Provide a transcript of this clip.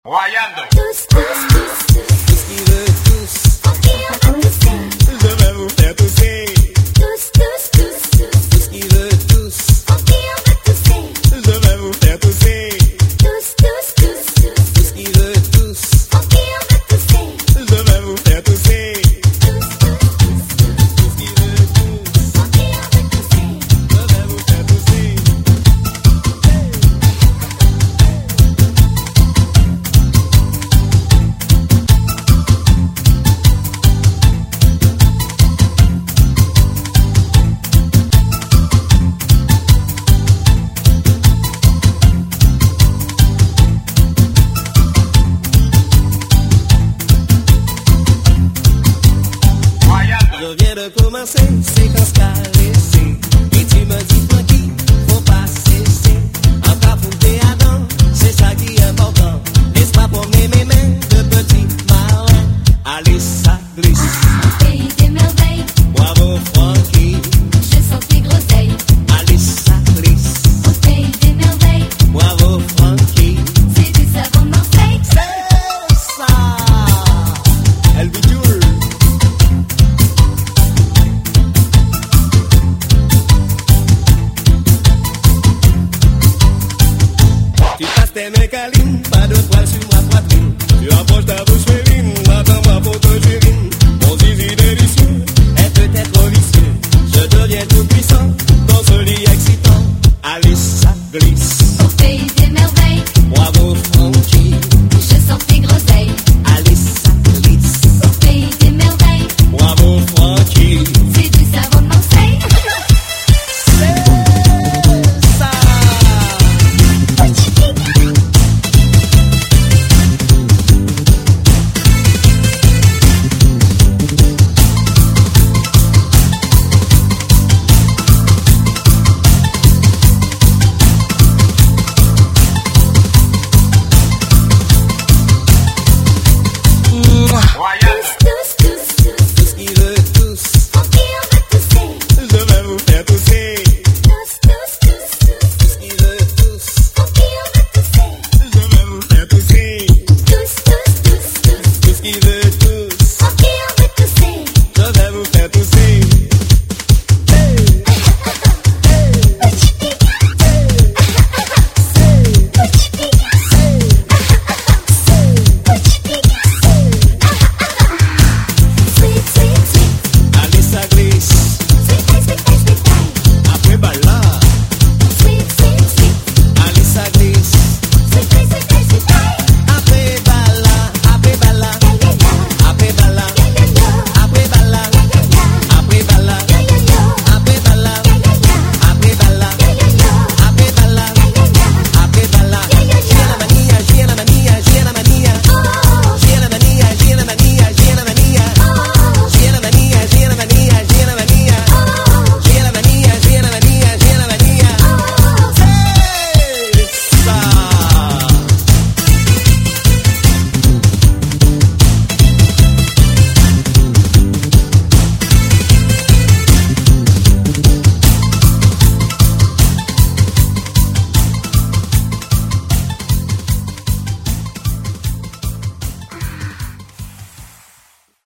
Guaiando. Tous qui veut tous. Je vais vous faire tousser. Tous qui veut tous. Je vais vous faire tousser. Tous qui veut tous. Je vais vous faire tousser. Tous qui veut tous. Je vais vous faire tousser. Je viens de commencer, c'est quand